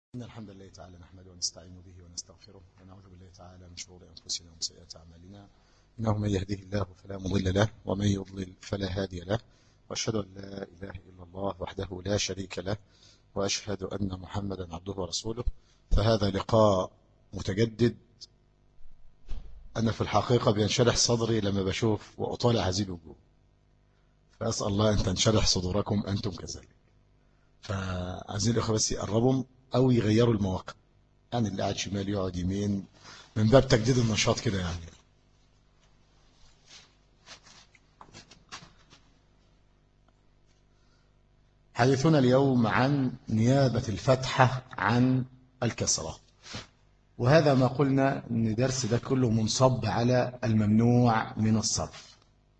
إن الحمد لله تعالى نحمده ونستعين به ونستغفره ونعوذ بالله تعالى من شرور أنفسنا ومن سيئات أعمالنا. إنه من يهده الله فلا مضل له ومن يضلل فلا هادي له، وأشهد أن لا إله إلا الله وحده لا شريك له، وأشهد أن محمدا عبده ورسوله. فهذا لقاء متجدد. أنا في الحقيقة بينشرح صدري لما بشوف وأطالع هذه الوجوه، فأسأل الله أن تنشرح صدوركم أنتم كذلك. فعايزين الأخوة بس يقربوا أو يغيروا المواقع، يعني اللي قاعد شمال يقعد يمين، من باب تجديد النشاط كده. يعني حديثنا اليوم عن نيابة الفتحة عن الكسرة، وهذا ما قلنا أن درس ده كله منصب على الممنوع من الصرف.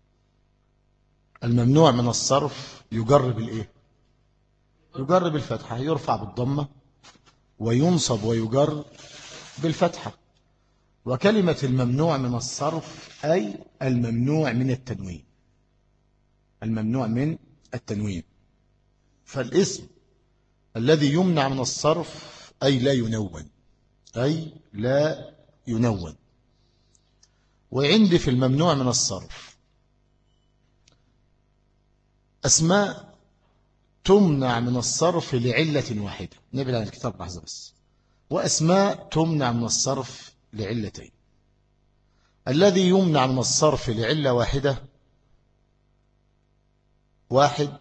الممنوع من الصرف يجرب الإيه؟ يجرب الفتحة، يرفع بالضمة وينصب ويجر بالفتحة. وكلمة الممنوع من الصرف أي الممنوع من التنوين، الممنوع من التنوين. فالاسم الذي يمنع من الصرف أي لا ينون، أي لا ينون. وعندي في الممنوع من الصرف أسماء تمنع من الصرف لعلة واحدة، نبعد عن الكتاب لحظة بس، وأسماء تمنع من الصرف لعلتين. الذي يمنع من الصرف لعلة واحدة: واحد،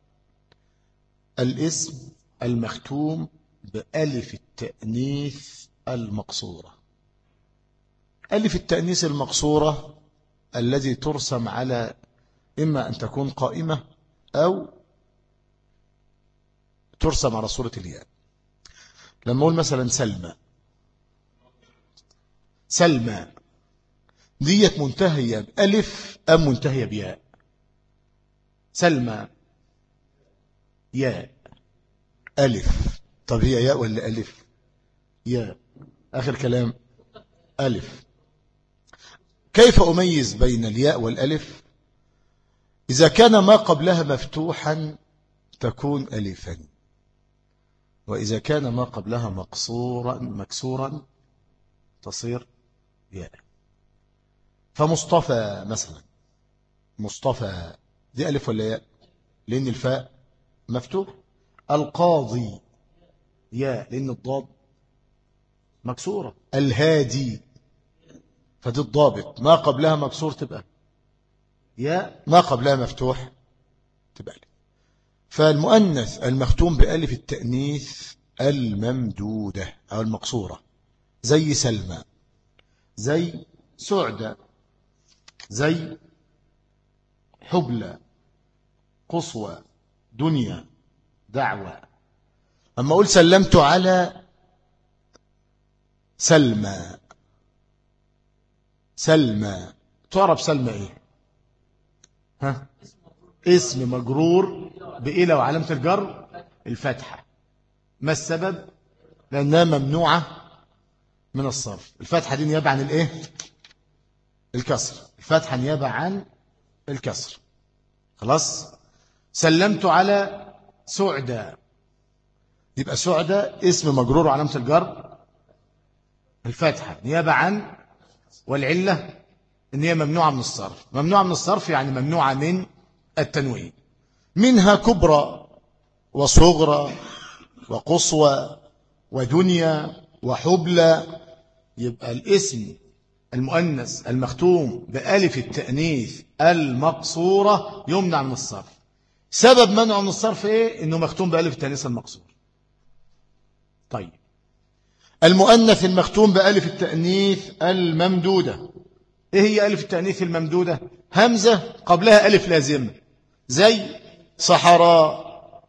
الاسم المختوم بألف التأنيث المقصورة. ألف التأنيث المقصورة الذي ترسم على إما أن تكون قائمة أو ترسم على صورة الياء. لما أقول مثلا سلمى، سلمى ديت منتهية بألف أم منتهية بياء؟ سلمى ياء ألف. طب هي ياء ولا ألف؟ ياء، آخر كلام ألف. كيف أميز بين الياء والألف؟ إذا كان ما قبلها مفتوحا تكون ألفا، وإذا كان ما قبلها مكسورا تصير ياء. فمصطفى مثلا، مصطفى دي ألف ولا ياء؟ لأن الفاء مفتوح. القاضي ياء لأن الضاد مكسورة. الهادي فدي الضابط، ما قبلها مكسور تبقى ياء، ما قبلها مفتوح تبقى ألف. فالمؤنث المختوم بألف التأنيث الممدودة أو المقصورة زي سلمى، زي سعدة، زي حبلى، قصوى، دنيا، دعوة. أما أقول سلمت على سلمى، سلمى تعرف سلمى إيه؟ ها؟ اسم مجرور بإلى وعلامة الجر الفتحة. ما السبب؟ لأنها ممنوعة من الصرف. الفتحة دي نيابة عن الإيه؟ الكسر. الفتحة نيابة عن الكسر. خلاص. سلمت على سعدة، يبقى سعدة اسم مجرور وعلامة الجر الفتحة نيابة عن، والعلة إن هي ممنوعة من الصرف. ممنوعة من الصرف يعني ممنوعة من التنوين. منها كبرى وصغرى وقصوى ودنيا وحبلى. يبقى الاسم المؤنث المختوم بألف التأنيث المقصورة يمنع من الصرف. سبب منعه من الصرف ايه؟ انه مختوم بألف التأنيث المقصور. طيب، المؤنث المختوم بألف التأنيث الممدودة، ايه هي ألف التأنيث الممدودة؟ همزة قبلها ألف لازمة، زي صحراء،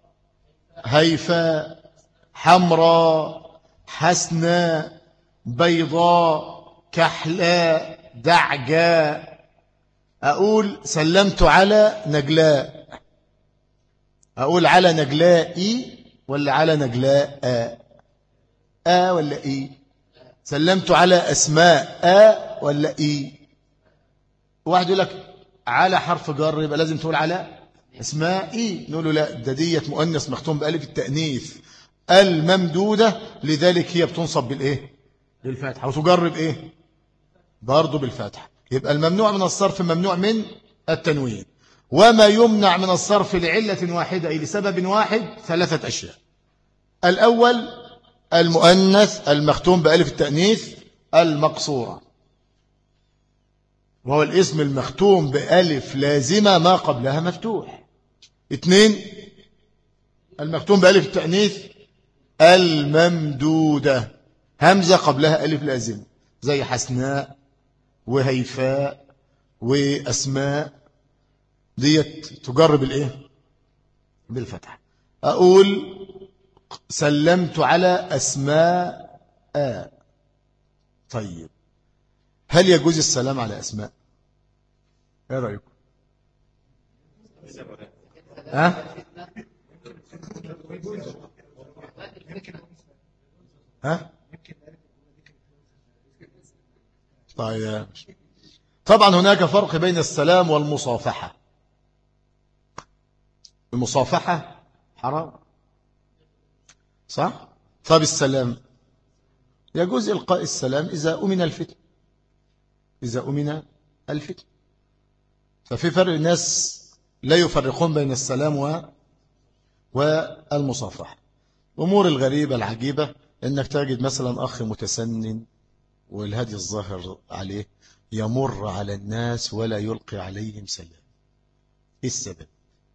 هيفاء، حمراء، حسناء، بيضاء، كحلاء، دعجاء. أقول سلمت على نجلاء، أقول على نجلاء ولا على نجلاء ولا إيه؟ سلمت على أسماء ولا إيه؟ واحد يقول لك على حرف جر يبقى لازم تقول على أسماء، نقول له لا، ده ديت مؤنث مختوم بألف التأنيث الممدودة، لذلك هي بتنصب بالإيه؟ بالفتحة. وتجرب إيه؟ برضو بالفتحة. يبقى الممنوع من الصرف ممنوع من التنوين. وما يمنع من الصرف لعلة واحدة أي لسبب واحد 3 أشياء. الأول المؤنث المختوم بألف التأنيث المقصورة، وهو الاسم المختوم بألف لازمة ما قبلها مفتوح. 2 المختوم بألف التأنيث الممدودة، همزة قبلها ألف لازمة، زي حسناء وهيفاء وأسماء، ديت تجرب الإيه؟ بالفتح. أقول سلمت على أسماء. طيب هل يجوز السلام على أسماء؟ ايه رأيكم؟ ها؟ ها؟ طيب طبعا هناك فرق بين السلام والمصافحة. المصافحة حرام صح؟ طب السلام يجوز إلقاء السلام إذا أمن الفتن، إذا أمن الفتن. ففي فرق، الناس لا يفرقون بين السلام والمصافحة. أمور الغريبة العجيبة أنك تجد مثلا أخ متسنن والهدي الظاهر عليه يمر على الناس ولا يلقي عليهم سلام. إيه السبب؟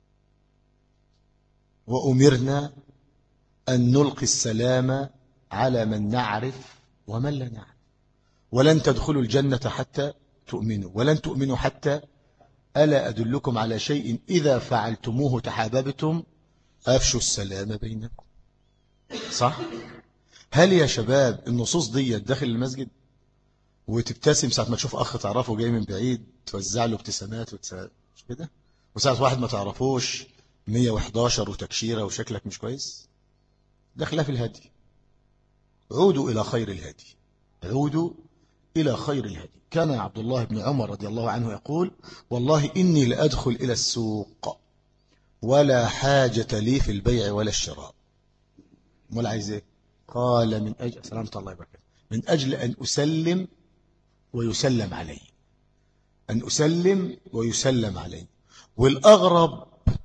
وأمرنا أن نلقي السلام على من نعرف ومن لا نعرف. ولن تدخلوا الجنة حتى تؤمنوا، ولن تؤمنوا حتى ألا أدلكم على شيء إذا فعلتموه تحاببتم أفشوا السلام بينكم. صح؟ هل يا شباب النصوص دي داخل المسجد وتبتسم ساعة ما تشوف أخ تعرفه جاي من بعيد توزع له ابتسامات مش كده؟ وساعة واحد ما تعرفوش 111 وتكشيرة وشكلك مش كويس؟ ده خلاف الهدي. عودوا إلى خير الهدي، عودوا إلى خير الهدي. كان عبد الله بن عمر رضي الله عنه يقول والله إني لأدخل إلى السوق ولا حاجة لي في البيع ولا الشراء. ولا عايز إيه؟ قال من أجل سلامة الله يبارك، من أجل أن أسلم ويسلم علي، أن أسلم ويسلم علي. والأغرب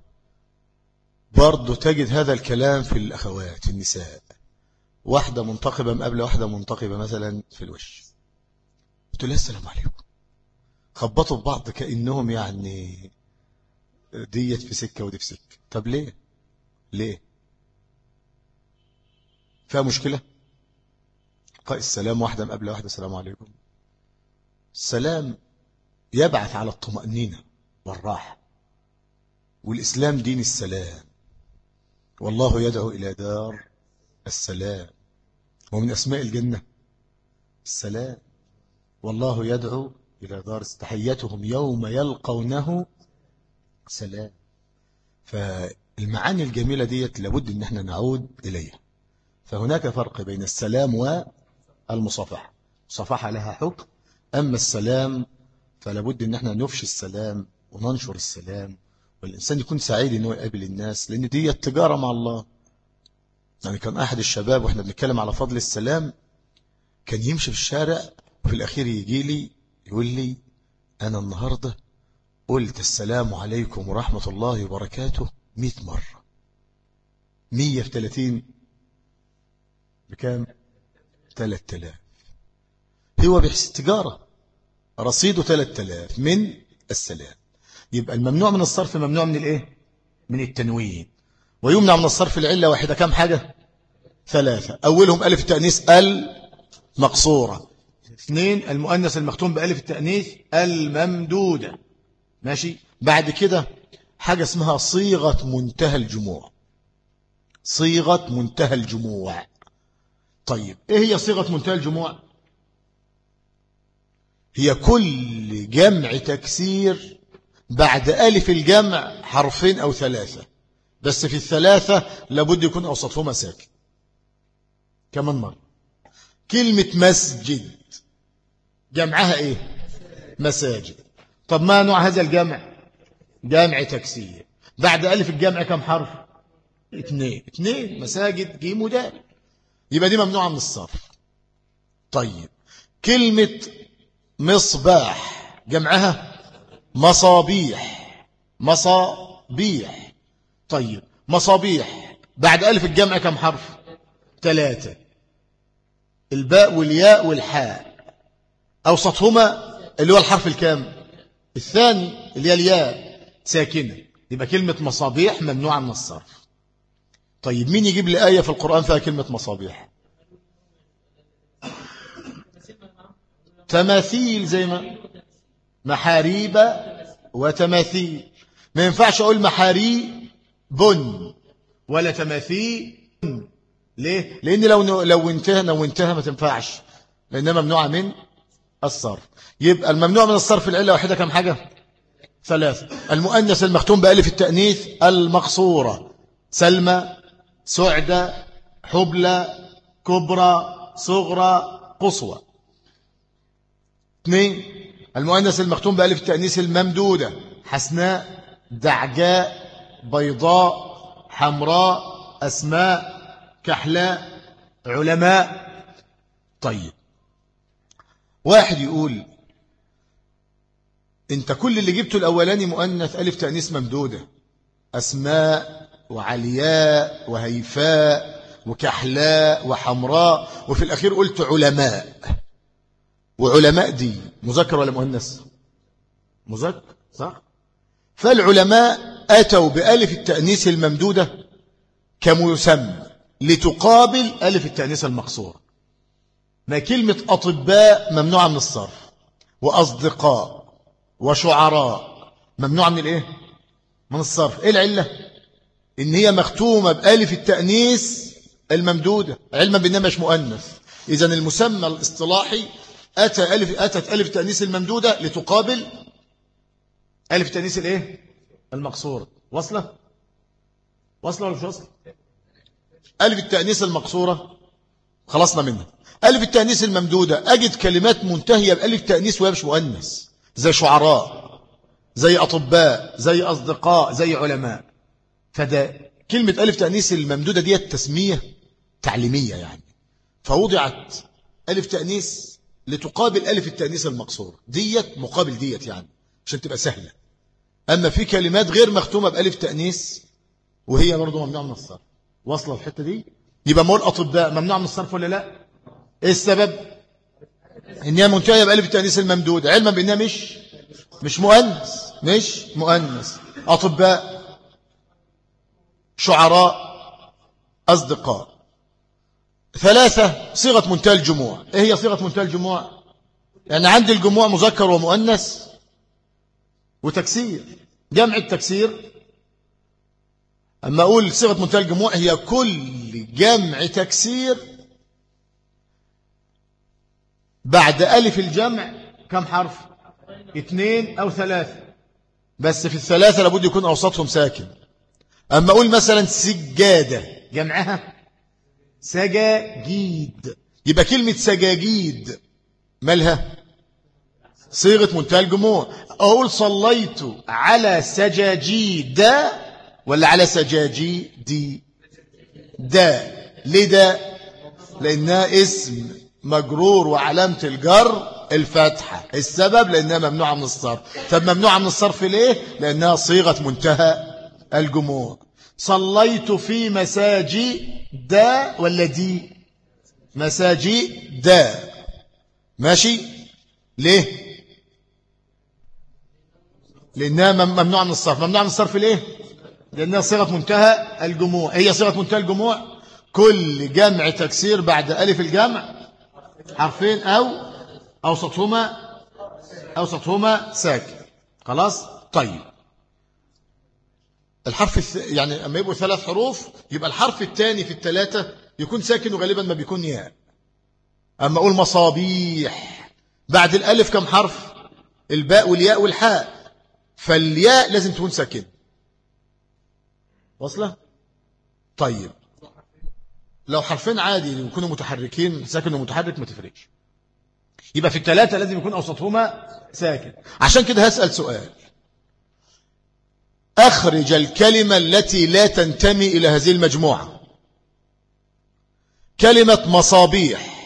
برضو تجد هذا الكلام في الأخوات، في النساء. واحدة منتقبة مقابلة واحدة منتقبة مثلا في الوش، قلت لها السلام عليكم، خبطوا في بعض كأنهم يعني ديت في سكة ودي في سكة. طب ليه؟ ليه؟ فيها مشكلة؟ قال السلام واحدة مقابلة واحدة السلام عليكم. السلام يبعث على الطمأنينة والراحة، والإسلام دين السلام، والله يدعو إلى دار السلام، ومن أسماء الجنة السلام، والله يدعو إلى دار تحيتهم يوم يلقونه سلام. فالمعاني الجميلة ديت لابد أن احنا نعود إليها. فهناك فرق بين السلام والمصافحة. المصافحة لها حكم، أما السلام فلابد أن احنا نفشي السلام وننشر السلام، والإنسان يكون سعيد أنه يقابل الناس، لأن دي التجارة مع الله. يعني كان أحد الشباب وإحنا بنتكلم على فضل السلام كان يمشي في الشارع وفي الأخير يجي لي يقول لي أنا النهاردة قلت السلام عليكم ورحمة الله وبركاته 100 مرة. 100 في 30 بكام؟ 3000. هو بيحسب تجارة، رصيده 3000 من السلام. يبقى الممنوع من الصرف ممنوع من الايه؟ من التنوين. ويمنع من الصرف العلة واحدة. كم حاجة؟ 3. أولهم ألف التأنيث المقصورة. 2 المؤنث المختوم بألف التأنيث الممدودة. ماشي. بعد كده حاجة اسمها صيغة منتهى الجموع. صيغة منتهى الجموع. طيب ايه هي صيغة منتهى الجموع؟ هي كل جمع تكسير بعد ألف الجمع حرفين أو 3، بس في ال3 لابد يكون أوسطهما ساكن. كمان مرة، كلمة مسجد جمعها ايه؟ مساجد. طب ما نوع هذا الجمع؟ جمع تكسير. بعد ألف الجمع كم حرف؟ اتنين مساجد جيم ودال، يبقى دي ممنوعة من الصرف. طيب كلمة مصباح جمعها مصابيح. طيب مصابيح بعد ألف الجمع كم حرف؟ 3، الباء والياء والحاء، أوسطهما اللي هو الحرف الكام؟ الثاني اللي هي الياء ساكنة، يبقى كلمة مصابيح ممنوعة من الصرف. طيب مين يجيب لي آية في القرآن فيها كلمة مصابيح؟ تماثيل، زي ما محاريب وتماثيل. ما ينفعش أقول محاريب ولا تماثيل. ليه؟ لأن لو انتهى ما تنفعش، لأنها ممنوعة من الصرف. يبقى الممنوع من الصرف العلة واحدة كم حاجة؟ 3. المؤنث المختوم بألف التأنيث المقصورة: سلمى، سعدة، حبلى، كبرى، صغرى، قصوى. 2. المؤنث المختوم بألف التأنيث الممدودة: حسناء، دعجاء، بيضاء، حمراء، أسماء، كحلاء، علماء. طيب واحد يقول انت كل اللي جبته الأولاني مؤنث ألف تأنيث ممدودة: أسماء وعلياء وهيفاء وكحلاء وحمراء، وفي الأخير قلت علماء. وعلماء دي مذكر ولا مؤنث؟ مذكر، صح؟ فالعلماء أتوا بألف التأنيث الممدودة كمسمى لتقابل ألف التأنيث المقصورة. ما كلمة أطباء ممنوعة من الصرف، وأصدقاء وشعراء ممنوعة من الإيه؟ من الصرف. إيه العلة؟ إن هي مختومة بألف التأنيث الممدودة، علما بأنها مش مؤنث. إذن المسمى الاصطلاحي أتت ألف التأنيث الممدودة لتقابل ألف التأنيث الإيه؟ المقصورة. وصلة ولا مش وصلة؟ ألف التأنيث المقصورة خلصنا منها. ألف التأنيث الممدودة أجد كلمات منتهية بألف التأنيث وهي مش مؤنث، زي شعراء، زي أطباء، زي أصدقاء، زي علماء. فده كلمة ألف تأنيث الممدودة دي تسمية تعليمية يعني، فوضعت ألف تأنيث لتقابل ألف التأنيث المقصورة، ديت مقابل ديت يعني عشان تبقى سهلة. أما في كلمات غير مختومة بألف تأنيث وهي برضو ممنوع من الصرف. واصلة الحتة دي؟ يبقى مول أطباء ممنوع من الصرف ولا لا؟ إيه السبب؟ إنها منتهية بألف التأنيث الممدودة، علما بأنها مش مؤنث. أطباء، شعراء، أصدقاء. 3. صيغة منتهى الجموع. إيه هي صيغة منتهى الجموع؟ يعني عندي الجموع مذكر ومؤنث وتكسير. جمع التكسير أما أقول صيغة منتهى الجموع هي كل جمع تكسير بعد ألف الجمع كم حرف؟ 2 أو 3، بس في الثلاثة لابد يكون أوسطهم ساكن. أما أقول مثلا سجادة جمعها سجاجيد، يبقى كلمة سجاجيد مالها؟ صيغة منتهى الجموع. أقول صليت على سجاجيد ولا على سجاجيد؟ دا. ليه دا؟ لأنها اسم مجرور وعلامة الجر الفتحة. السبب لأنها ممنوعة من الصرف. طب ممنوعة من الصرف ليه؟ لأنها صيغة منتهى الجموع. صليت في مساجد ولا دي؟ مساجد. ماشي. ليه؟ لأنها ممنوعة من الصرف. ممنوعة من الصرف ليه؟ لأنها صيغة منتهى الجموع. هي صيغة منتهى الجموع كل جمع تكسير بعد ألف الجمع حرفين أو أوسطهما ساكن. خلاص. طيب الحرف يعني أما يبقوا 3 حروف يبقى الحرف الثاني في الثلاثة يكون ساكن، وغالبا ما بيكون ياء. أما أقول مصابيح بعد الألف كم حرف؟ الباء والياء والحاء، فالياء لازم تكون ساكن. وصلة؟ طيب لو حرفين عادي يكونوا متحركين، ساكن ومتحرك ما تفرقش، يبقى في الثلاثة لازم يكون أوسطهما ساكن. عشان كده هسأل سؤال: أخرج الكلمة التي لا تنتمي إلى هذه المجموعة. كلمة مصابيح،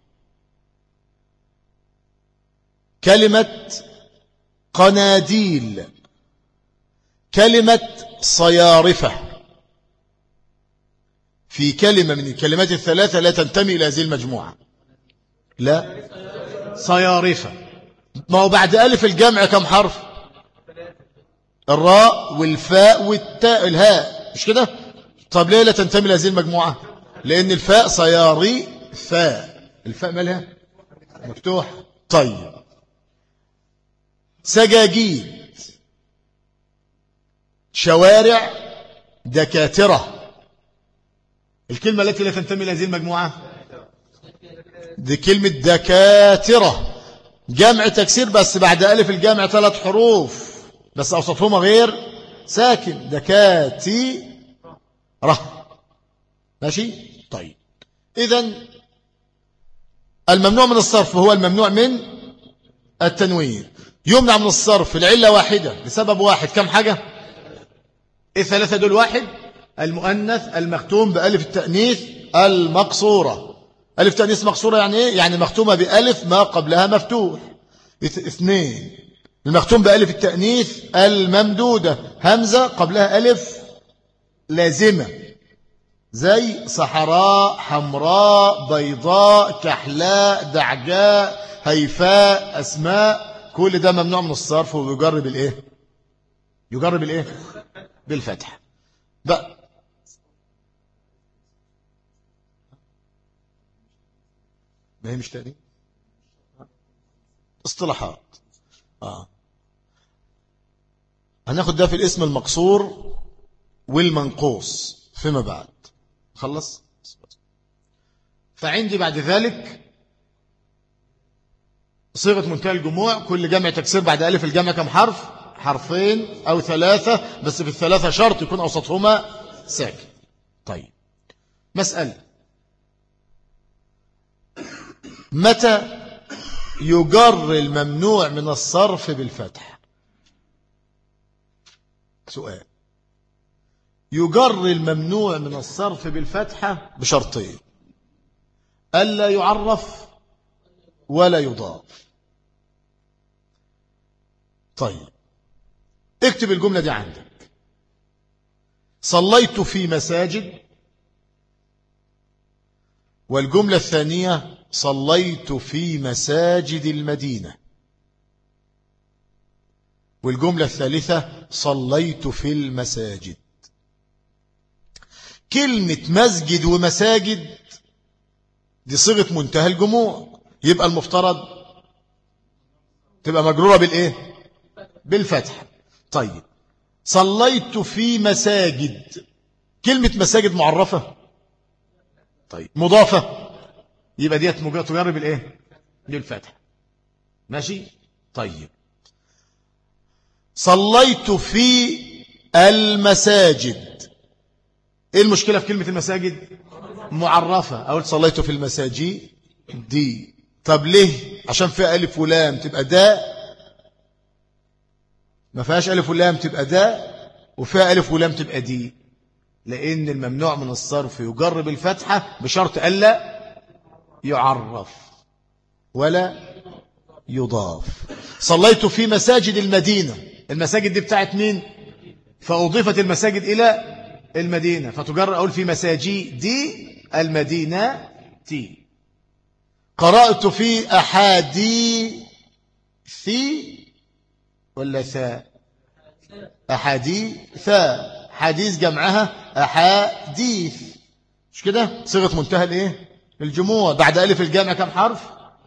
كلمة قناديل، كلمة صيارفة. في كلمة من الكلمات الثلاثة لا تنتمي إلى هذه المجموعة. لا، صيارفة. ما هو بعد ألف الجمع كم حرف؟ الراء والفاء والتاء الهاء، مش كده؟ طب ليه لا تنتمي لهذه المجموعة؟ لأن الفاء صياري فاء، الفاء مالها مفتوح. طيب، سجاجيد، شوارع، دكاترة. الكلمة التي لا تنتمي لهذه المجموعة دي كلمة دكاترة، جمع تكسير بس بعد ألف الجمع 3 حروف بس أوسطهما غير ساكن، دكاترة. ماشي. طيب، إذن الممنوع من الصرف هو الممنوع من التنوين. يمنع من الصرف العلة واحدة لسبب واحد. كم حاجة؟ الثلاثة دول. واحد، المؤنث المختوم بألف التأنيث المقصورة. ألف تأنيث مقصورة يعني إيه؟ يعني مختومة بألف ما قبلها مفتوح. 2، المختوم بألف التأنيث الممدودة، همزة قبلها ألف لازمة، زي صحراء، حمراء، بيضاء، كحلاء، دعجاء، هيفاء، أسماء. كل ده ممنوع من الصرف ويجرب الإيه؟ يجرب الإيه؟ بالفتح بقى. ما هي مش تاني اصطلاحات. هناخد ده في الاسم المقصور والمنقوص فيما بعد. خلص. فعندي بعد ذلك صيغة منتهى الجموع، كل جمع تكسير بعد ألف الجمع كم حرف؟ حرفين أو 3، بس في الثلاثة شرط يكون أوسطهما ساكن. طيب، مسألة: متى يجر الممنوع من الصرف بالفتح؟ سؤال. يجر الممنوع من الصرف بالفتحة بشرطين: ألا يعرف ولا يضاف. طيب، اكتب الجملة دي عندك: صليت في مساجد، والجملة الثانية: صليت في مساجد المدينة، والجملة الثالثة: صليت في المساجد. كلمة مسجد ومساجد دي صيغة منتهى الجموع، يبقى المفترض تبقى مجرورة بالإيه؟ بالفتح. طيب، صليت في مساجد، كلمة مساجد معرفة؟ طيب، مضافة؟ يبقى ديت تجر بالإيه؟ بالفتح. ماشي. طيب، صليت في المساجد، ايه المشكلة في كلمة المساجد؟ معرفة. اقول صليت في المساجد دي. طب ليه؟ عشان فيها ألف ولام تبقى داء، ما فيهاش ألف ولام تبقى داء، وفيها ألف ولام تبقى دي. لأن الممنوع من الصرف يجر بالفتحة بشرط ألا يعرف ولا يضاف. صليت في مساجد المدينة، المساجد دي بتاعت مين؟ فأضيفت المساجد إلى المدينة فتجر. أقول في مساجد دي المدينة تي. قرأت في أحاديث ولا ثاء؟ أحاديث ثاء، حديث جمعها أحاديث، مش كده؟ صيغة منتهى الإيه؟ الجموع. بعد ألف الجامع كم حرف؟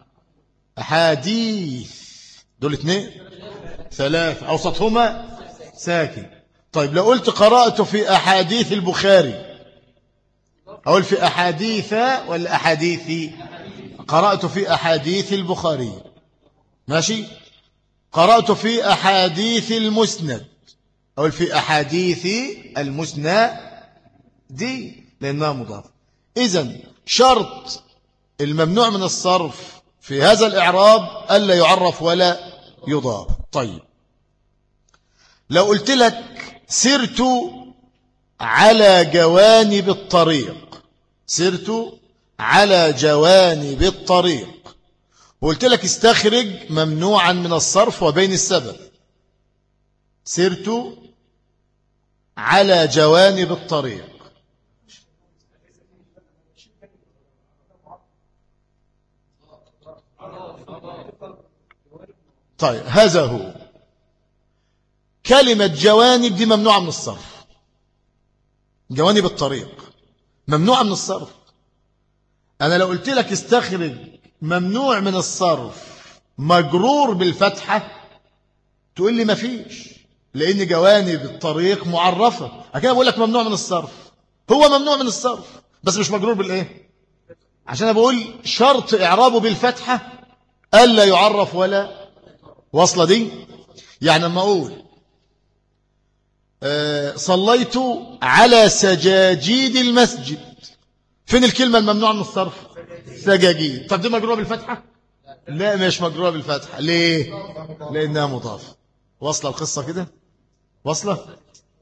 أحاديث. دول 2 3 أوسطهما ساكن. طيب، لو قلت قرأت في أحاديث البخاري، أقول في أحاديث ولا أحاديثي؟ قرأت في أحاديث البخاري. ماشي. قرأت في أحاديث المسند، أقول في أحاديث المسند دي لأنها مضافة. إذن شرط الممنوع من الصرف في هذا الإعراب ألا يعرف ولا يضاف. طيب، لو قلت لك سرت على جوانب الطريق. سرت على جوانب الطريق. وقلت لك استخرج ممنوعا من الصرف وبين السبب. سرت على جوانب الطريق. طيب هذا هو. كلمة جوانب دي ممنوعة من الصرف. جوانب الطريق ممنوعة من الصرف. أنا لو قلت لك استخرج ممنوع من الصرف مجرور بالفتحة تقول لي ما فيش، لأن جوانب الطريق معرفة. أكيد بقول لك ممنوع من الصرف. هو ممنوع من الصرف بس مش مجرور بالإيه؟ عشان أنا بقول شرط إعرابه بالفتحة ألا يعرف ولا وصلة دي. يعني لما أقول صليت على سجاجيد المسجد، فين الكلمة الممنوعة من الصرف؟ سجاجيد. طب دي مجروره بالفتحة؟ لا مش مجروره بالفتحة. ليه؟ لأنها مضافة. وصل القصة كده؟ وصلة؟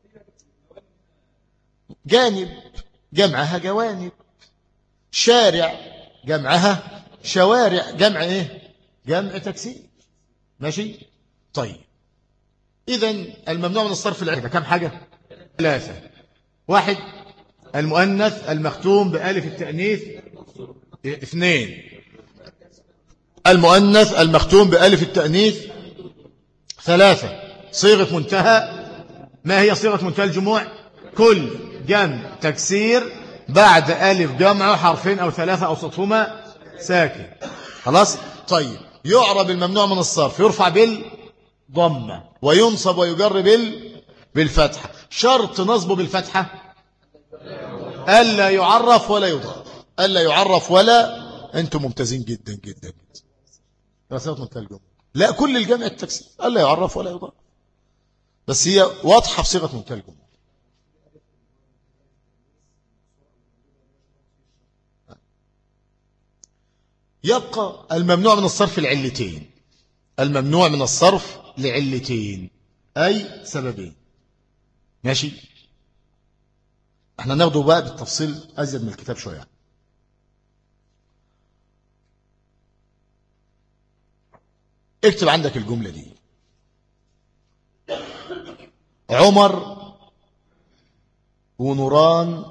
جانب جمعها جوانب، شارع جمعها شوارع. جمع ايه؟ جمع تكسير. ماشي؟ طيب إذن الممنوع من الصرف العلة كم حاجة؟ 3. 1 المؤنث المختوم بألف التأنيث. 2 المؤنث المختوم بألف التأنيث. 3 صيغة منتهى. ما هي صيغة منتهى الجموع؟ كل جمع تكسير بعد ألف جمع حرفين أو 3 أو سطهما ساكن. خلاص؟ طيب يعرب الممنوع من الصرف يرفع بالضمة وينصب ويجر بالفتحة. شرط نصبه بالفتحة ألا يعرف ولا يضاف. ألا يعرف ولا. أنتم ممتازين جدا جدا جدا. رسالة منتهى الجمع. لا كل الجمع التكسير ألا يعرف ولا يضاف، بس هي واضحة في صيغة منتهى الجمع. يبقى الممنوع من الصرف العلتين. الممنوع من الصرف لعلتين أي سببين. ماشي؟ احنا ناخده بقى بالتفصيل أزيد من الكتاب شوية. اكتب عندك الجملة دي. عمر ونوران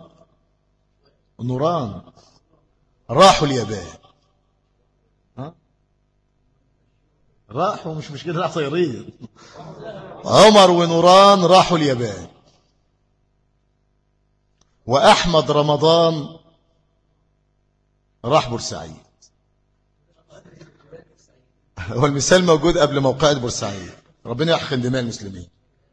راحوا اليابان. ها؟ راحوا مش كده، راح طيارين. عمر ونوران راحوا اليابان. وأحمد رمضان راح بورسعيد. هو المثال موجود قبل موقعة بورسعيد. ربنا يحقن دماء المسلمين.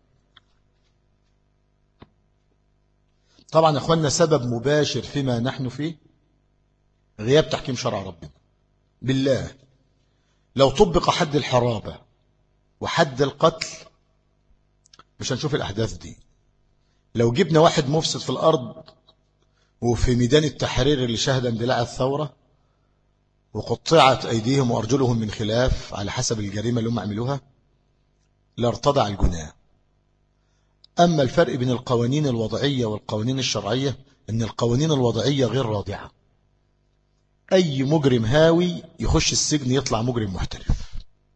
طبعا يا اخوانا سبب مباشر فيما نحن فيه غياب تحكيم شرع ربنا. بالله لو طبق حد الحرابة وحد القتل مش هنشوف الأحداث دي. لو جبنا واحد مفسد في الأرض وفي ميدان التحرير اللي شهد اندلاع الثورة وقطعت أيديهم وأرجلهم من خلاف على حسب الجريمة اللي هم عملوها لارتضع الجناه. أما الفرق بين القوانين الوضعية والقوانين الشرعية أن القوانين الوضعية غير رادعة. أي مجرم هاوي يخش السجن يطلع مجرم محترف،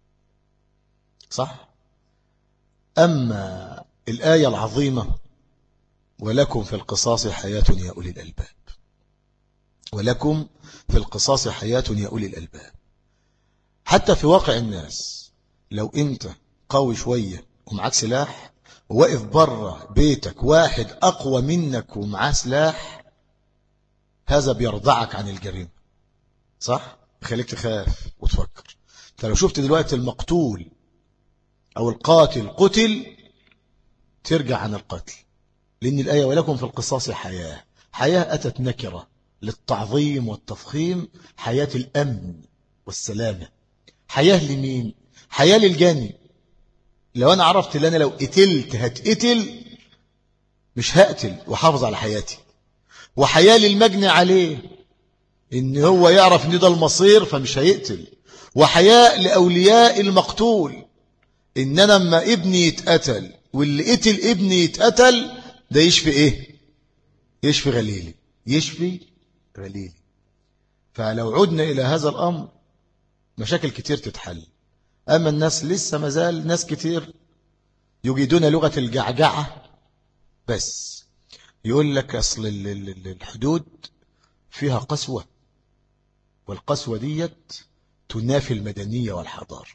صح؟ أما الآية العظيمة ولكم في القصاص حياة يا أولي الألباب. ولكم في القصاص حياة يا أولي الألباب. حتى في واقع الناس لو أنت قوي شوية ومعاك سلاح وواقف بره بيتك واحد أقوى منك ومعاه سلاح، هذا بيرضعك عن الجريمة، صح؟ خليك تخاف وتفكر. فلو شفت دلوقتي المقتول أو القاتل قتل ترجع عن القتل، لأن الآية ولكم في القصاص حياة. حياة أتت نكرة للتعظيم والتفخيم. حياة الأمن والسلامة. حياة لمين؟ حياة للجاني. لو أنا عرفت أن أنا لو قتلت هتقتل مش هقتل وحافظ على حياتي. وحياة للمجني عليه إن هو يعرف إن ده المصير فمش هيقتل. وحياة لأولياء المقتول إن أنا لما ابني يتقتل واللي قتل ابني يتقتل، ده يشفي ايه؟ يشفي غليلي، يشفي غليلي. فلو عدنا إلى هذا الأمر مشاكل كتير تتحل. أما الناس لسه مازال ناس كتير يجيدون لغة الجعجعة، بس يقول لك أصل الحدود فيها قسوة، والقسوة ديت تنافي المدنية والحضارة.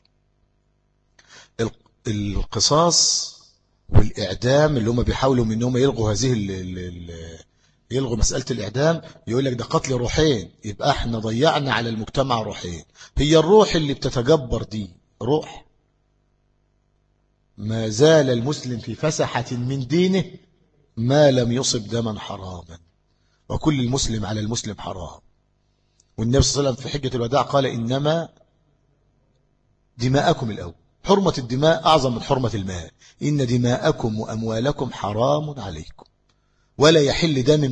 القصاص والإعدام اللي هم بيحاولوا منهم يلغوا يلغوا مسألة الإعدام، يقول لك ده قتل روحين، يبقى احنا ضيعنا على المجتمع روحين. هي الروح اللي بتتجبر دي روح؟ ما زال المسلم في فسحة من دينه ما لم يصب دما حراما، وكل المسلم على المسلم حرام. والنبي صلى الله عليه وسلم في حجة الوداع قال إنما دماءكم الأول، حرمة الدماء أعظم من حرمة الماء، إن دماءكم وأموالكم حرام عليكم، ولا يحل دم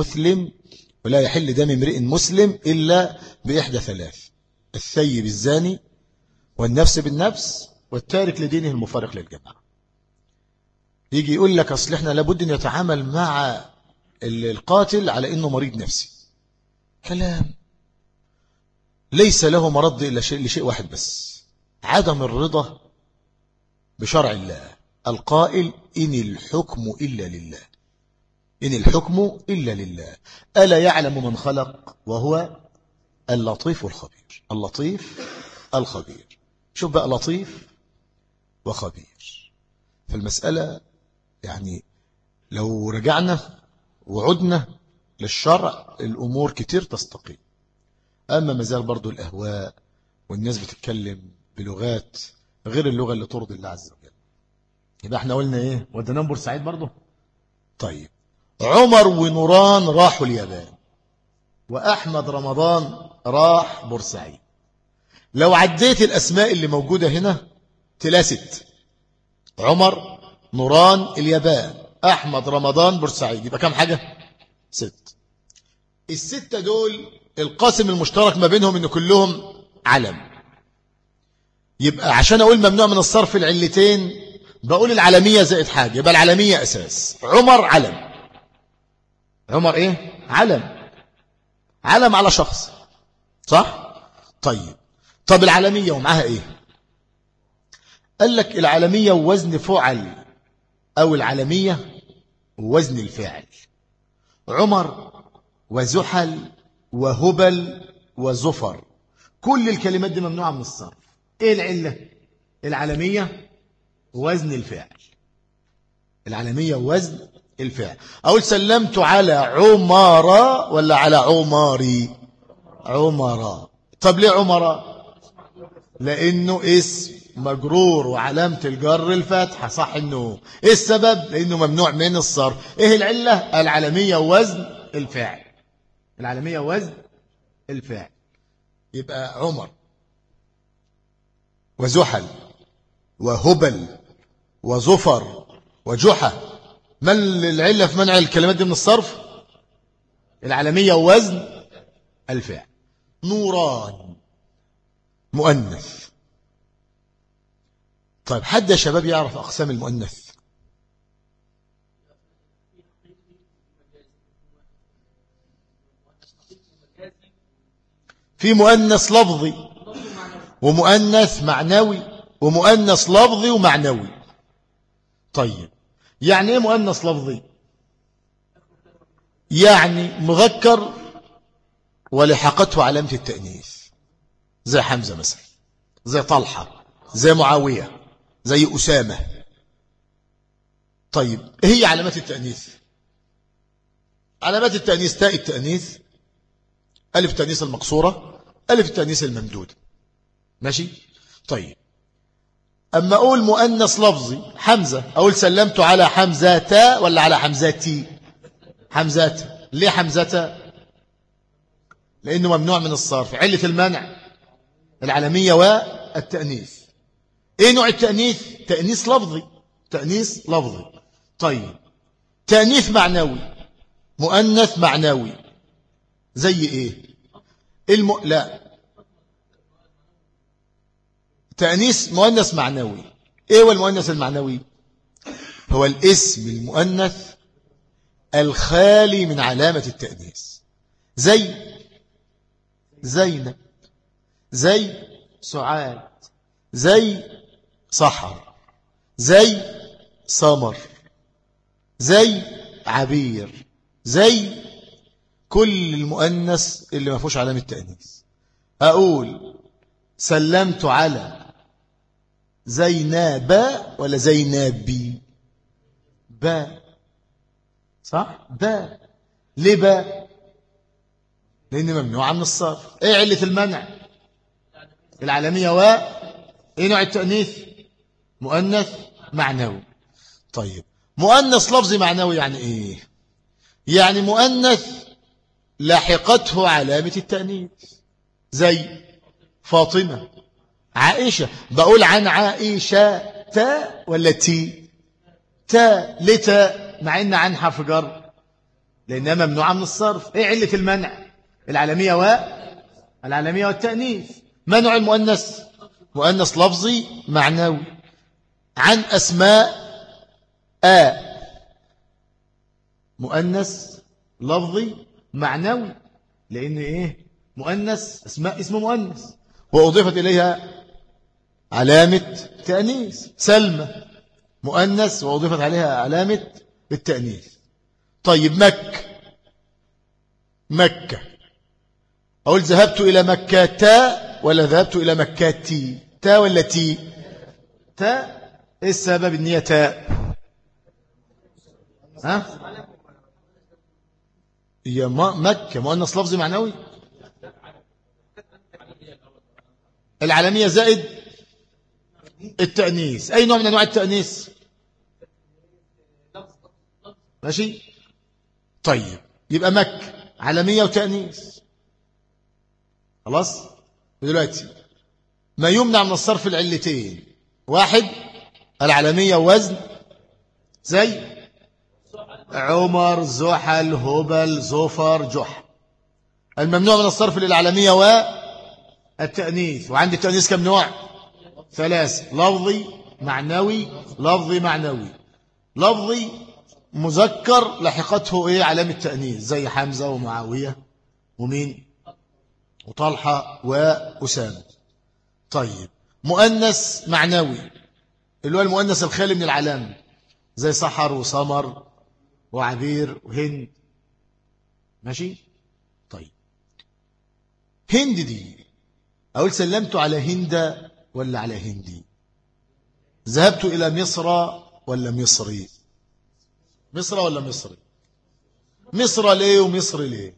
امرئ مسلم إلا بإحدى ثلاث: الثيب الزاني، والنفس بالنفس، والتارك لدينه المفارق للجماعة. يجي يقول لك أصل احنا لابد أن يتعامل مع القاتل على أنه مريض نفسي. كلام ليس له مرض إلا لشيء واحد بس: عدم الرضا بشرع الله القائل إن الحكم إلا لله. إن الحكم إلا لله. ألا يعلم من خلق وهو اللطيف الخبير. اللطيف الخبير. شوف بقى، لطيف وخبير. فالمسألة يعني لو رجعنا وعدنا للشرع الأمور كتير تستقيم. أما مازال برضو الأهواء، والناس بتتكلم بلغات غير اللغة اللي ترضي الله عز وجل. يبقى احنا قلنا ايه؟ ودنا بورسعيد برضو. طيب، عمر ونوران راحوا اليابان، وأحمد رمضان راح بورسعيد. لو عديت الأسماء اللي موجودة هنا تلاقي 6: عمر، نوران، اليابان، أحمد رمضان، بورسعيد. يبقى كم حاجة؟ 6. ال6 دول القاسم المشترك ما بينهم إن كلهم علم. يبقى عشان أقول ممنوع من الصرف العلتين بقول العلمية زائد حاجة، يبقى العلمية أساس. عمر علم. عمر إيه؟ علم. علم على شخص، صح؟ طب العلمية ومعها إيه؟ قال لك العلمية وزن فعل، أو العلمية وزن الفعل. عمر وزحل وهبل وزفر، كل الكلمات دي ممنوعة من الصرف. إيه العلة؟ العلمية وزن الفعل. العلمية وزن الفعل. أقول سلمت على عمارة ولا على عماري؟ عمارة. طب ليه عمارة؟ لأنه اسم مجرور وعلامة الجر الفتحة، صح؟ إنه إيه السبب؟ لأنه ممنوع من الصرف. إيه العلة؟ العلمية وزن الفعل. العلمية وزن الفعل. يبقى عمر وزحل وهبل وزفر وجحا. ما العلة في منع الكلمات دي من الصرف؟ العلمية وزن الفعل. نوران مؤنث. طيب، حد يا شباب يعرف أقسام المؤنث؟ في مؤنث لفظي ومؤنث معنوي، ومؤنث لفظي ومعنوي. طيب، يعني ايه مؤنث لفظي؟ يعني مذكر ولحقته علامة التأنيث، زي حمزة مثلا، زي طلحة، زي معاوية، زي أسامة. طيب، هي علامات التأنيث. علامات التأنيث: تاء التأنيث، ألف التأنيث المقصورة، ألف التأنيث الممدودة. ماشي؟ طيب، أما أقول مؤنث لفظي حمزة، أقول سلمت على حمزة ولا على حمزتي؟ حمزة. ليه حمزة؟ لأنه ممنوع من الصرف. علة المنع العلمية والتأنيث. إيه نوع التأنيث؟ تأنيث لفظي. تأنيث لفظي. طيب، تأنيث معنوي، مؤنث معنوي، زي إيه؟ لا، تأنيث مؤنث معنوي. إيه هو المؤنث المعنوي؟ هو الاسم المؤنث الخالي من علامة التأنيث، زي زينب، زي سعاد، زي سحر، زي سمر، زي عبير، زي كل المؤنث اللي ما فيهوش علامة تأنيث. أقول سلمت على زينب ولا زينبي؟ باء، صح؟ باء. ليه باء؟ لأن ممنوع من الصرف. إيه علة المنع؟ العالمية. إيه نوع التأنيث؟ مؤنث معنوي. طيب مؤنث لفظي معنوي يعني إيه؟ يعني مؤنث لاحقته علامة التأنيث، زي فاطمة، عائشة. بقول عن عائشة تا ولا تي؟ تا. ليه تا مع إن عن حرف جر؟ لأنها ممنوعة من الصرف. إيه علة المنع؟ العالمية العالمية والتأنيث. ما نوع المؤنث؟ مؤنث لفظي معنوي. عن أسماء مؤنث لفظي معنوي، لأن إيه؟ مؤنث، أسماء اسم مؤنث وأضيفت إليها علامة تأنيث. سلمى مؤنث وأضيفت عليها علامة التأنيث. طيب مكة، أقول ذهبت إلى مكة تا ولا ذهبت إلى مكة تي؟ تا ولا تي؟ تا. إيه السبب إن هي تا؟ هي مكة مؤنث لفظي معنوي. العالمية زائد التأنيث. أي نوع من أنواع التأنيث؟ ماشي. طيب يبقى مكة عالمية وتأنيث. خلاص. دلوقتي ما يمنع من الصرف العلتين: واحد العالمية وزن، زي عمر، زحل، هبل، زفر، جح. الممنوع من الصرف للعالمية والتأنيث. وعند التأنيث كم نوع؟ 3: لفظي معنوي. لفظي معنوي. لفظي مذكر لحقته ايه؟ علامة تأنيث، زي حمزة ومعاوية ومين وطلحة وأسامة. طيب مؤنث معنوي اللي هو المؤنث الخالي من العلامة، زي سحر وسمر وعبير وهند. ماشي. طيب هند دي أقول سلمت على هند ولا على هندي؟ ذهبت إلى مصر ولا مصري؟ مصر ولا مصري؟ مصر ليه ومصر ليه؟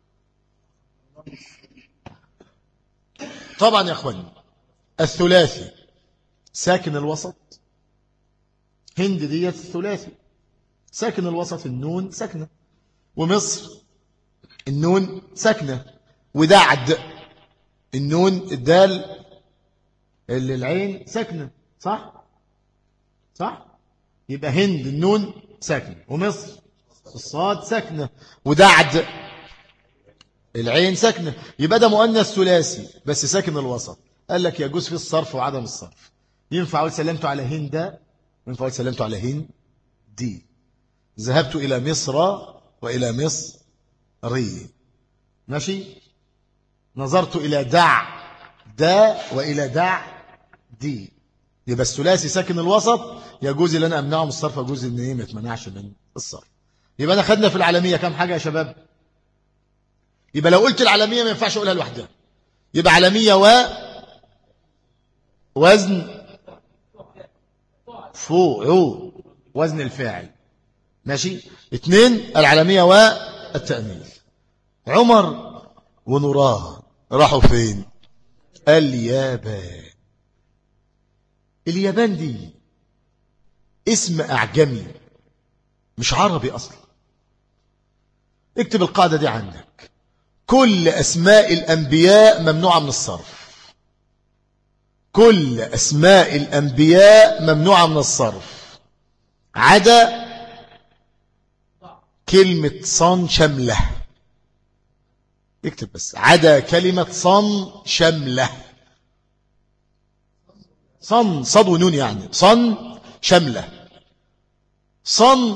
طبعا يا أخواني الثلاثي ساكن الوسط. هند دي الثلاثي ساكن الوسط، النون ساكنة. ومصر النون ساكنة. ودعد النون الدال اللي العين ساكنة. صح؟ صح؟ يبقى هند النون ساكنة، ومصر الصاد ساكنة، ودعد العين ساكنة. يبقى ده مؤنث ثلاثي بس ساكن الوسط. قال لك يجوز في الصرف وعدم الصرف. ينفع أقول سلمت على هند، وينفع أقول سلمت على هند دي. ذهبت إلى مصر وإلى مصر ري. ماشي. نظرت إلى دع دا وإلى دع دي. يبقى الثلاثي ساكن الوسط يجوز لنا أمنعه من الصرف، يجوز إن إيه ما يتمنعش من الصرف. يبقى أنا خدنا في العالمية كم حاجة يا شباب؟ يبقى لو قلت العالمية ما ينفعش أقولها لوحدها. يبقى عالمية وزن فوق وزن الفاعل. ماشي. 2 العالمية والتأنيث. عمر ونوران راحوا فين؟ اليابان. اليابان دي اسم أعجمي مش عربي أصلا. اكتب القاعدة دي عندك: كل أسماء الأنبياء ممنوعة من الصرف. كل أسماء الأنبياء ممنوعة من الصرف عدا كلمة صن شملة. اكتب بس عدا كلمة صن شملة. صن صد ونون يعني صن شملة. صن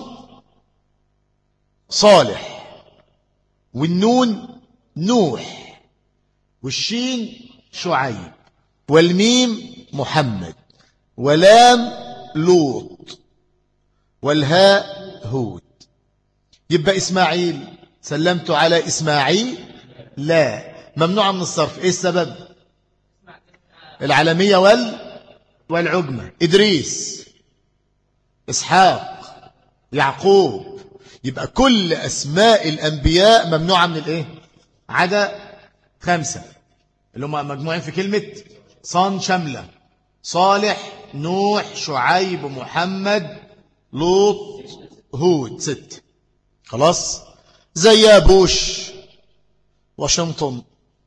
صالح، والنون نوح، والشين شعيب، والميم محمد، ولام لوط، والهاء هود. يبقى إسماعيل سلمت على إسماعيل لا، ممنوع من الصرف. إيه السبب؟ العالمية والعجمة. إدريس، إسحاق، يعقوب. يبقى كل أسماء الأنبياء ممنوعة من الإيه؟ عدا 5 اللي هم مجموعين في كلمة صان شاملة: صالح، نوح، شعيب، محمد، لوط، هود. 6. خلاص. زي بوش، واشنطن.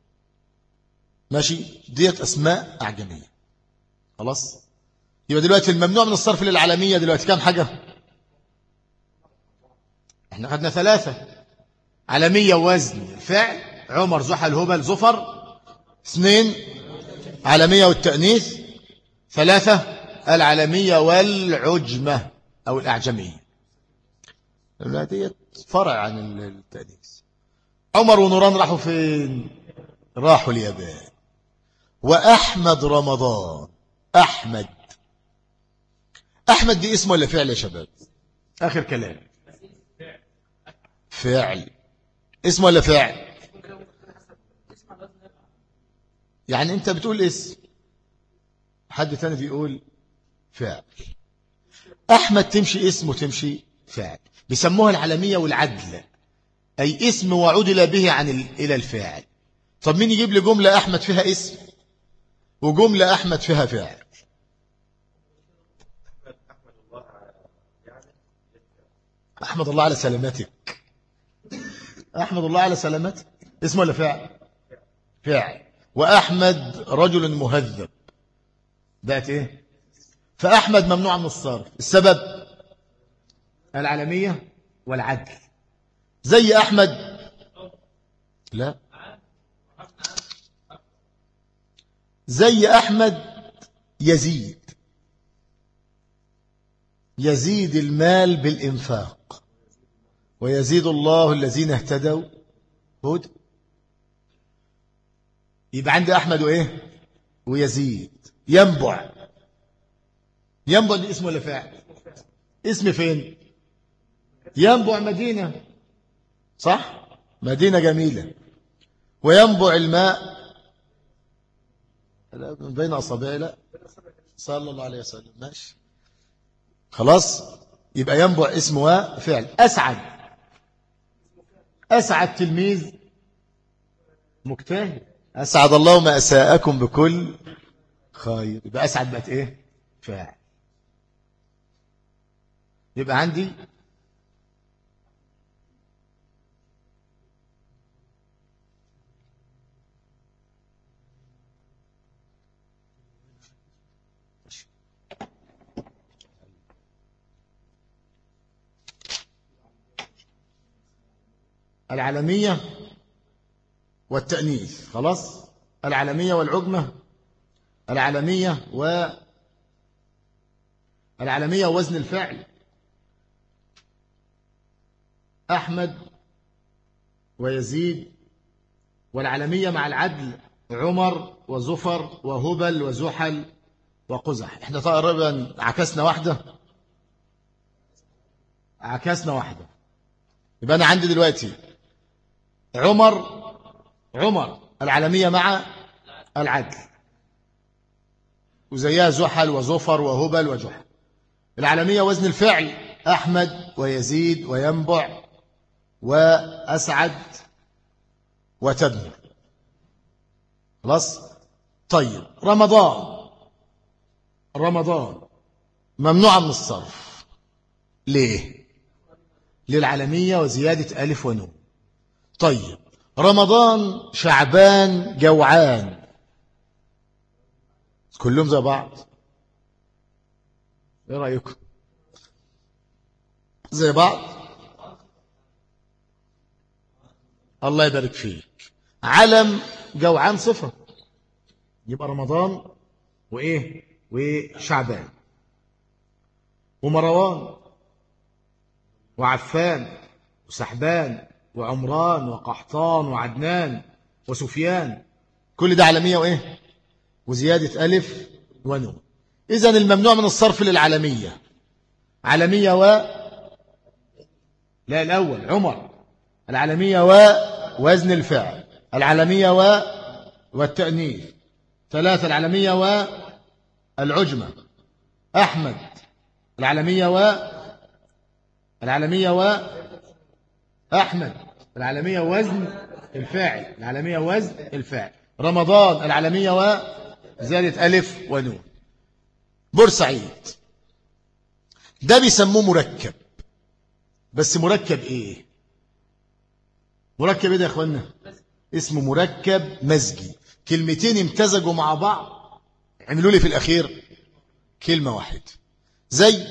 ماشي، ديت أسماء أعجمية. خلاص. يبقى دلوقتي الممنوع من الصرف للعالمية دلوقتي كام حاجة؟ احنا خدنا 3: عالمية ووزن الفعل: عمر، زحل، هبل، زفر. 2: عالمية والتأنيث. 3: العالمية والعجمة أو الأعجمية. ديت فرع عن التأنيث. عمر ونوران راحوا فين؟ راحوا اليابان. وأحمد رمضان. أحمد دي اسم ولا فعل يا شباب؟ آخر كلام. فعل. اسم ولا فعل؟ يعني أنت بتقول اسم، حد تاني بيقول فعل. أحمد تمشي اسم وتمشي فعل. بيسموها العالمية والعدل، أي اسم وعدل به إلى الفاعل. طب مين يجيب لي جملة أحمد فيها اسم وجملة أحمد فيها فاعل؟ أحمد الله على سلامتك. أحمد الله على سلامتك اسم ولا فاعل؟ فاعل. وأحمد رجل مهذب، بقت إيه؟ فأحمد ممنوع من الصرف. السبب العالمية والعدل. زي أحمد لا، زي أحمد يزيد. يزيد المال بالإنفاق، ويزيد الله الذين اهتدوا هدى. يبقى عندي أحمد وإيه ويزيد. ينبع. ينبع دي اسم ولا فاعل؟ اسم. فين؟ ينبع مدينة، صح؟ مدينة جميلة. وينبع الماء من بين أصابعه. لا، صلى الله عليه وسلم. ماشي، خلاص. يبقى ينبع اسم وفعل. أسعد. أسعد تلميذ مجتهد. أسعد الله ما أساءكم بكل خير. يبقى أسعد بقت إيه؟ فاعل. يبقى عندي العالمية والتأنيث. خلاص. العالمية والعجمة. العالمية ووزن الفعل: أحمد ويزيد. والعالمية مع العدل: عمر وزفر وهبل وزحل وقزح. احنا تقريبا عكسنا واحدة. يبقى أنا عندي دلوقتي عمر العالمية مع العدل، وزيها زحل وزفر وهبل وجحل. العالمية وزن الفعل: أحمد ويزيد وينبع وأسعد وتدمر. خلاص. طيب، رمضان ممنوع من الصرف. ليه؟ للعالمية وزيادة ألف ونون. طيب، رمضان، شعبان، جوعان، كلهم زي بعض. ايه رأيكم؟ زي بعض. الله يبارك فيك. علم جوعان صفة، يبقى رمضان وإيه وشعبان. ومروان وعفان وسحبان وعمران وقحطان وعدنان وسفيان. كل ده علمية وإيه؟ وزيادة ألف ونون. إذن الممنوع من الصرف للعلمية علمية لا الأول عمر، العلمية ووزن الفعل، العلمية والتأنيث. 3 العلمية والعجمة. أحمد العلمية أحمد العلمية وزن الفاعل، العلمية وزن الفاعل. رمضان العلمية وزيادة ألف ونون. بورسعيد ده بيسموه مركب، بس مركب إيه؟ مركب إيه ده يا أخوانا؟ اسمه مركب مزجي. كلمتين امتزجوا مع بعض عملوا لي في الأخير كلمة واحدة. زي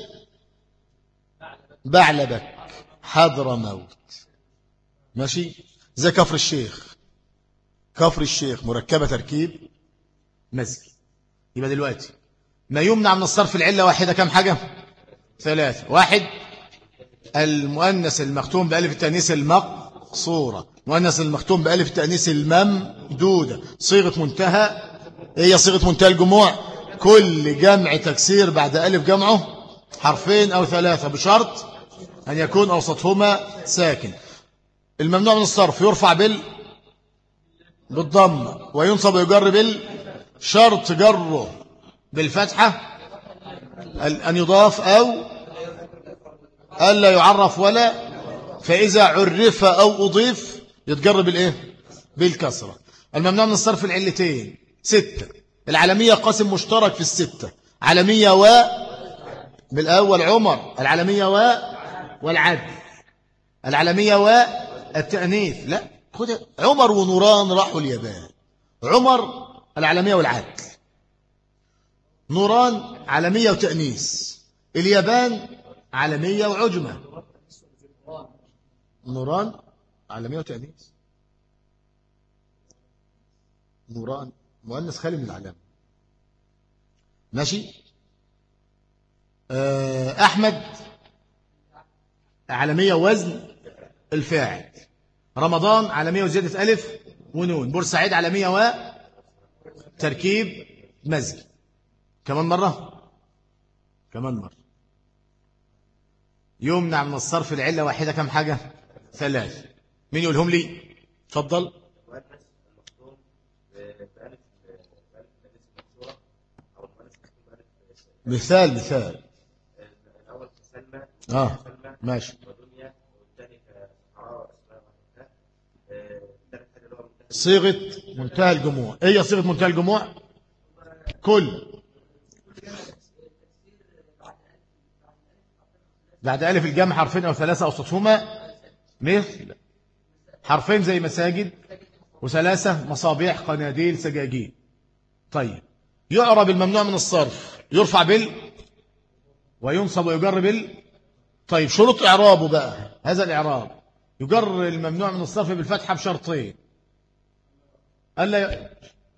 بعلبك، حضرموت، ماشي. زي كفر الشيخ، كفر الشيخ مركبة تركيب مزجي. يبقى دلوقتي ما يمنع من الصرف العلة واحدة كم حاجة؟ 3. 1 المؤنث المختوم بألف التأنيث المقصورة، مؤنث المختوم بألف التأنيث الممدودة. صيغة منتهى، هي صيغة منتهى الجموع كل جمع تكسير بعد ألف جمعه حرفين أو 3 بشرط أن يكون أوسطهما ساكن. الممنوع من الصرف يرفع بالضمة وينصب ويجر بالشرط جره بالفتحة أن يضاف أو ألا يعرف ولا، فإذا عرف أو أضيف يتجر بالإيه؟ بالكسرة. الممنوع من الصرف العلتين 6. العلمية قاسم مشترك في 6. علمية بالأول عمر، العلمية والعدل، العلمية والتأنيث. لا خد عمر ونوران راحوا اليابان. عمر العلمية والعدل، نوران علمية وتأنيث، اليابان علمية وعجمة. نوران علمية وتأنيث، نوران مؤنث خالي من العلامة، ماشي. أحمد علمية وزن الفاعل. رمضان علمية وزيادة ألف ونون. بورسعيد علمية وتركيب مزج. كمان مرة يمنع من الصرف العلة واحدة كم حاجة؟ 3. مين يقولهم لي؟ تفضل. مثال ماشي. صيغة منتهى الجموع. ايه صيغة منتهى الجموع؟ كل بعد ألف الجمع حرفين أو 3 أوسطهما مثل حرفين زي مساجد، و3 مصابيح قناديل سجاجيد. طيب يعرب الممنوع من الصرف يرفع وينصب ويجر طيب شروط إعرابه بقى. هذا الإعراب يجر الممنوع من الصرف بالفتحة بشرطين: ألا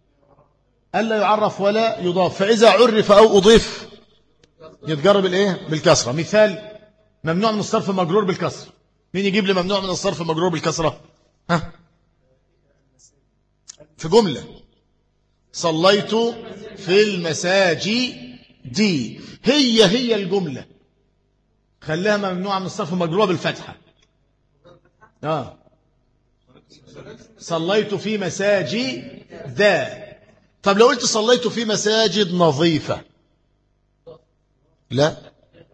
يعرف ولا يضاف، فإذا عرف أو أضيف يتجر بالكسرة. مثال ممنوع من الصرف مجرور بالكسرة. مين يجيب لي ممنوع من الصرف مجرور بالكسرة؟ في جملة: صليت في المساجد. دي هي الجملة، خلاها ممنوع من الصرف مجرور بالفتحة. صليت في مساجد ذا. طب لو قلت صليت في مساجد نظيفة، لا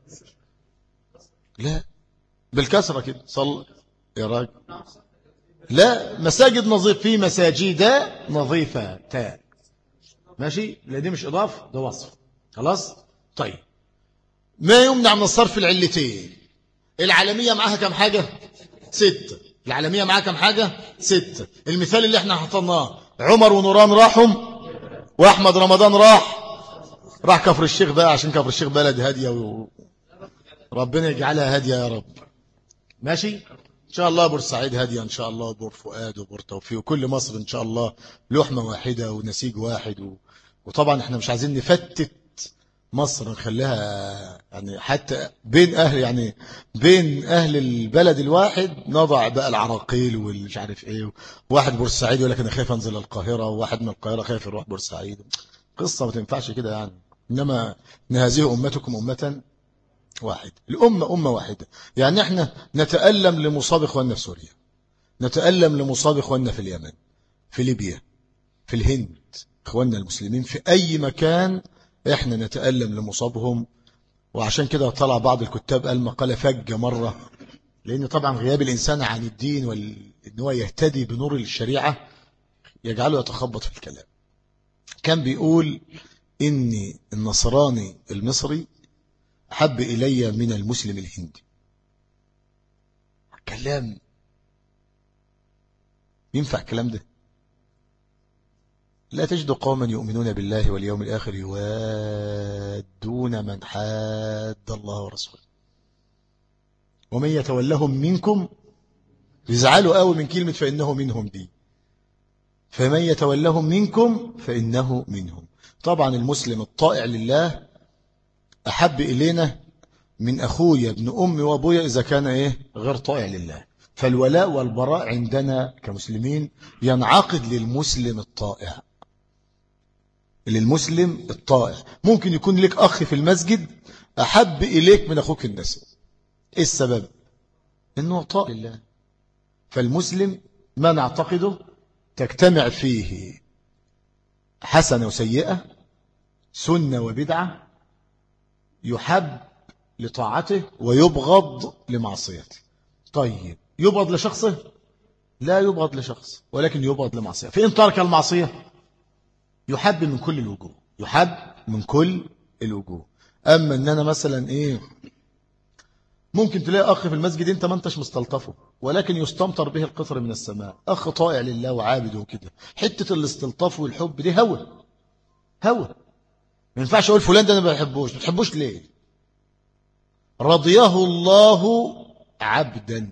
بالكسرة كده يا راجل. لا، مساجد نظيف في مساجد نظيفة تاء، ماشي. لا دي مش إضافة، ده وصف. خلاص. طيب ما يمنع من الصرف العلتين. العالمية معاها كم حاجة؟ 6. العالمية معاها كم حاجة؟ 6. المثال اللي احنا حطناه: عمر ونوران راحوا، وأحمد رمضان راح كفر الشيخ بقى، عشان كفر الشيخ بلد هادية ربنا يجعلها هادية يا رب. ماشي إن شاء الله. بورسعيد هادية إن شاء الله، بور فؤاد وبور توفيق، وكل مصر إن شاء الله لحمة واحدة ونسيج واحد وطبعا احنا مش عايزين نفتت مصر نخليها يعني حتى بين أهل، يعني بين أهل البلد الواحد نضع بقى العراقيل والمش عارف إيه. واحد بورسعيد يقول لك أنا خايف أنزل القاهرة، وواحد من القاهرة خايف يروح بورسعيد. قصة ما تنفعش كده يعني. إنما إن هذه أمتكم أمة واحد، الأمة أمة واحدة. يعني احنا نتألم لمصاب إخواننا في سوريا، نتألم لمصاب إخواننا في اليمن، في ليبيا، في الهند، إخواننا المسلمين في أي مكان احنا نتألم لمصابهم. وعشان كده طلع بعض الكتاب قال مقالة فجة مرة، لأن طبعا غياب الإنسان عن الدين وإن هو يهتدي بنور الشريعة يجعله يتخبط في الكلام. كان بيقول إن النصراني المصري أحب إلي من المسلم الهندي. كلام ينفع الكلام ده؟ لا تجد قوما يؤمنون بالله واليوم الآخر يوادون من حاد الله ورسوله ومن يتولهم منكم. يزعلوا قوي من كلمة فإنه منهم دي، فمن يتولهم منكم فإنه منهم. طبعا المسلم الطائع لله أحب إلينا من أخويا ابن أمي وأبويا إذا كان غير طائع لله. فالولاء والبراء عندنا كمسلمين ينعقد للمسلم الطائع، للمسلم الطائع. ممكن يكون لك أخ في المسجد أحب إليك من أخوك النسب. إيه السبب؟ إنه طائع لله. فالمسلم ما نعتقده تجتمع فيه حسنة وسيئة، سنة وبدعة، يحب لطاعته ويبغض لمعصيته. طيب يبغض لشخصه؟ لا يبغض لشخص، ولكن يبغض لمعصيته. فإن ترك المعصية يحب من كل الوجوه، يحب من كل الوجوه. أما أن أنا مثلا ممكن تلاقي أخ في المسجد أنت ما أنتش مستلطفه، ولكن يستمطر به القطر من السماء، أخ طائع لله وعابد وكده. حتة الاستلطاف والحب دي هوى، هوى. ما ينفعش أقول فلان ده أنا ما بحبوش. ما تحبوش ليه؟ رضيه الله عبدا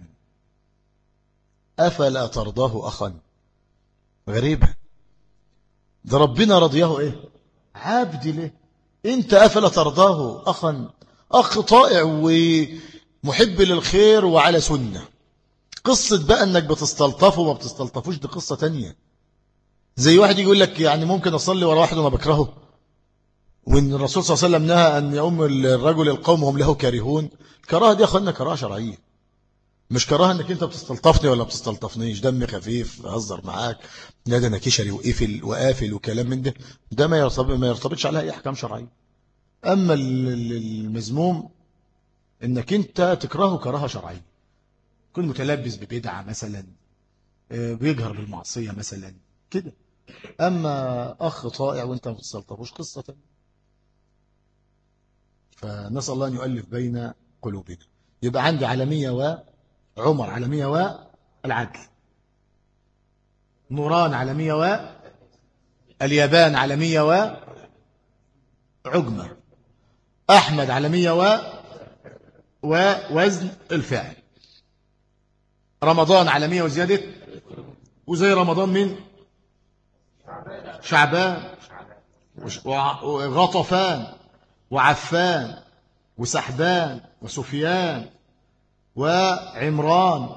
أفلا ترضاه أخا. غريبة، ده ربنا رضيه عبد. ليه أنت أفلا ترضاه أخا؟ أخ طائع ومحب للخير وعلى سنة. قصة بقى أنك بتستلطفه وما بتستلطفوش دي قصة تانية. زي واحد يقول لك يعني ممكن أصلي ورا واحد وأنا بكرهه، وإن الرسول صلى الله عليه وسلم نهى أن يؤم الرجل القوم هم له كارهون. الكراهة دي أخذنا كراهة شرعية، مش كراهة أنك أنت بتستلطفني ولا بتستلطفنيش، دم خفيف أهزر معاك، لا ده أنا كشري وقافل وكلام من ده. ده ما يرتبطش عليها أي أحكام شرعية. أما المذموم أنك أنت تكرهه كراهة شرعية، يكون متلبس ببدعة مثلا، بيجهر بالمعصية مثلا كده. أما أخ طائع وأنت ما بتستلطفوش قصة تانية. فنسأل الله أن يؤلف بين قلوبنا. يبقى عندي علمية وعمر، علمية والعدل، نوران علمية واليابان علمية وعجمة، أحمد علمية ووزن الفعل، رمضان علمية وزيادة، وزي رمضان من شعبان وغطفان وعفان وسحبان وسفيان وعمران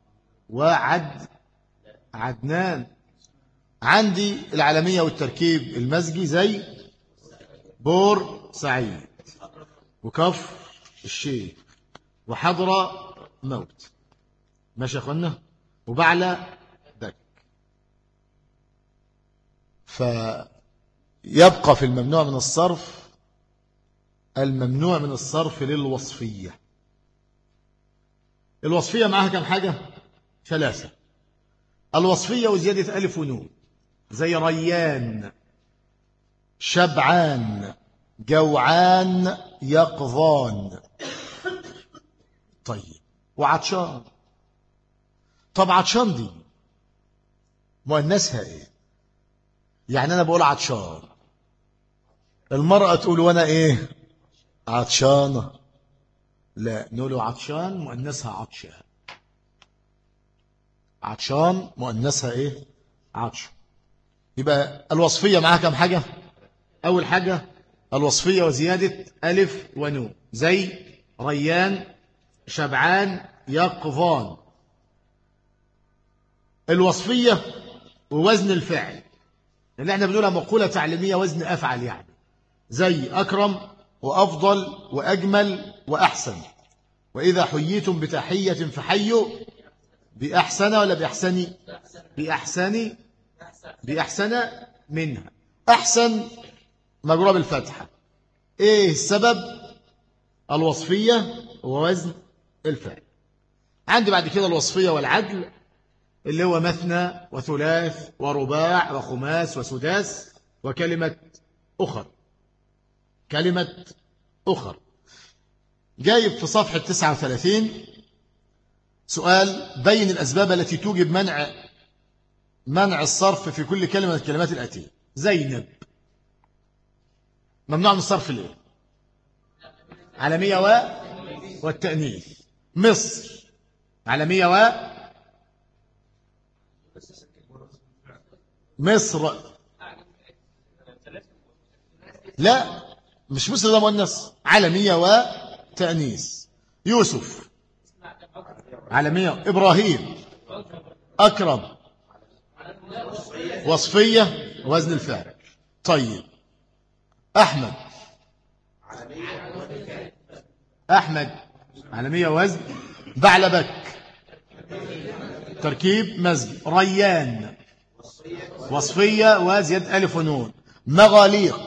عدنان. عندي العالمية والتركيب المزجي زي بور سعيد وكفر الشيخ وحضرة موت. ماشي يا اخوانا؟ وبعلى دك. فيبقى في الممنوع من الصرف الممنوع من الصرف للوصفية. الوصفية معها كم حاجة؟ 3. الوصفية وزيادة ألف ونون، زي ريان، شبعان، جوعان، يقظان. طيب وعطشان. طب عطشان دي مؤنثها يعني أنا بقول عطشان، المرأة تقول وأنا عطشانة. لا، نقول عطشان مؤنثها عطشان. عطشان مؤنثها عطش. يبقى الوصفية معاها كم حاجة؟ أول حاجة الوصفية وزيادة ألف ونون، زي ريان، شبعان، يقظان. الوصفية ووزن الفعل اللي احنا بنقولها مقولة تعليمية، وزن أفعل يعني، زي أكرم وأفضل وأجمل وأحسن. وإذا حييتم بتحية فحيوا بأحسن ولا بأحسن؟ بأحسن، بأحسن منها. أحسن مجرور بالفتحة. إيه السبب؟ الوصفية ووزن الفعل. عندي بعد كده الوصفية والعدل، اللي هو مثنى وثلاث ورباع وخماس وسداس وكلمة أخر. كلمة أخر. جايب في صفحة 39 سؤال: بين الأسباب التي توجب منع الصرف في كل كلمة من الكلمات الآتية. زينب ممنوع من الصرف ليه؟ علامية والتأنيث. مصر علامية مصر، لا مش مصر ده مؤنث، علامية وتأنيث. يوسف علامية. إبراهيم، أكرم وصفية وزن الفعل. طيب أحمد، أحمد علامية وزن. بعلبك تركيب مزج. ريان وصفية وزيادة ألف ونون. مغاليق،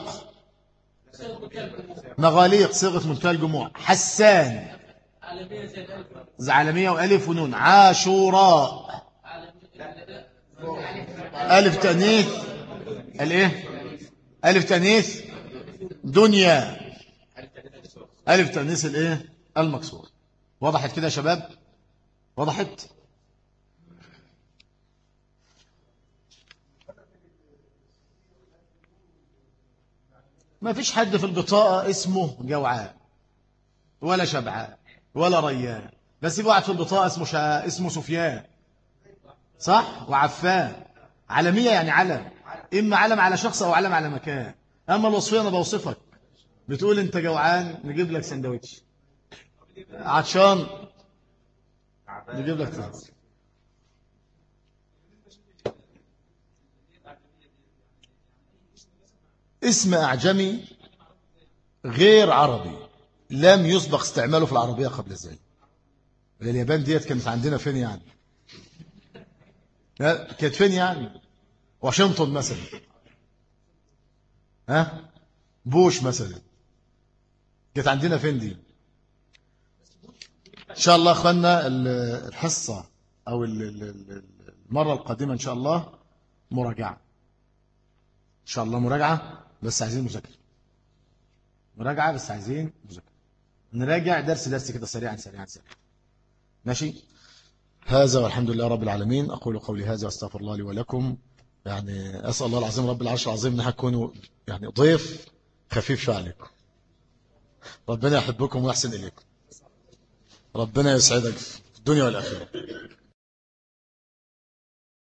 مغاليق صيغة منتهى الجموع. حسان علامية وألف ونون. عاشوراء ألف تأنيث. الإيه؟ ألف تأنيث. دنيا ألف تأنيث الإيه؟ المكسور. وضحت كده يا شباب؟ وضحت؟ ما فيش حد في البطاقة اسمه جوعان ولا شبعان ولا ريان، بس يبقى واحد في البطاقة اسمه سفيان، صح؟ وعفان. علمية يعني علم، إما علم على شخص أو علم على مكان. أما الوصفية أنا بوصفك، بتقول أنت جوعان نجيب لك سندوتش، عطشان نجيب لك سندوتش. اسم أعجمي غير عربي لم يسبق استعماله في العربية قبل ذلك. اليابان ديت كانت عندنا فين يعني؟ كانت فين يعني؟ واشنطن مثلا، ها؟ بوش مثلا، كانت عندنا فين دي؟ إن شاء الله أخوانا الحصة أو المرة القادمة إن شاء الله مراجعة، إن شاء الله مراجعة، بس عايزين مذاكرة. مراجعة بس عايزين مذاكرة. نراجع درس كده سريعا. ماشي. هذا والحمد لله رب العالمين. أقول قولي هذا واستغفر الله لي ولكم. يعني أسأل الله العظيم رب العرش العظيم أن تكونوا يعني ضيف خفيف شوية عليكم. ربنا يحبكم ويحسن إليكم. ربنا يسعدك في الدنيا والآخرة.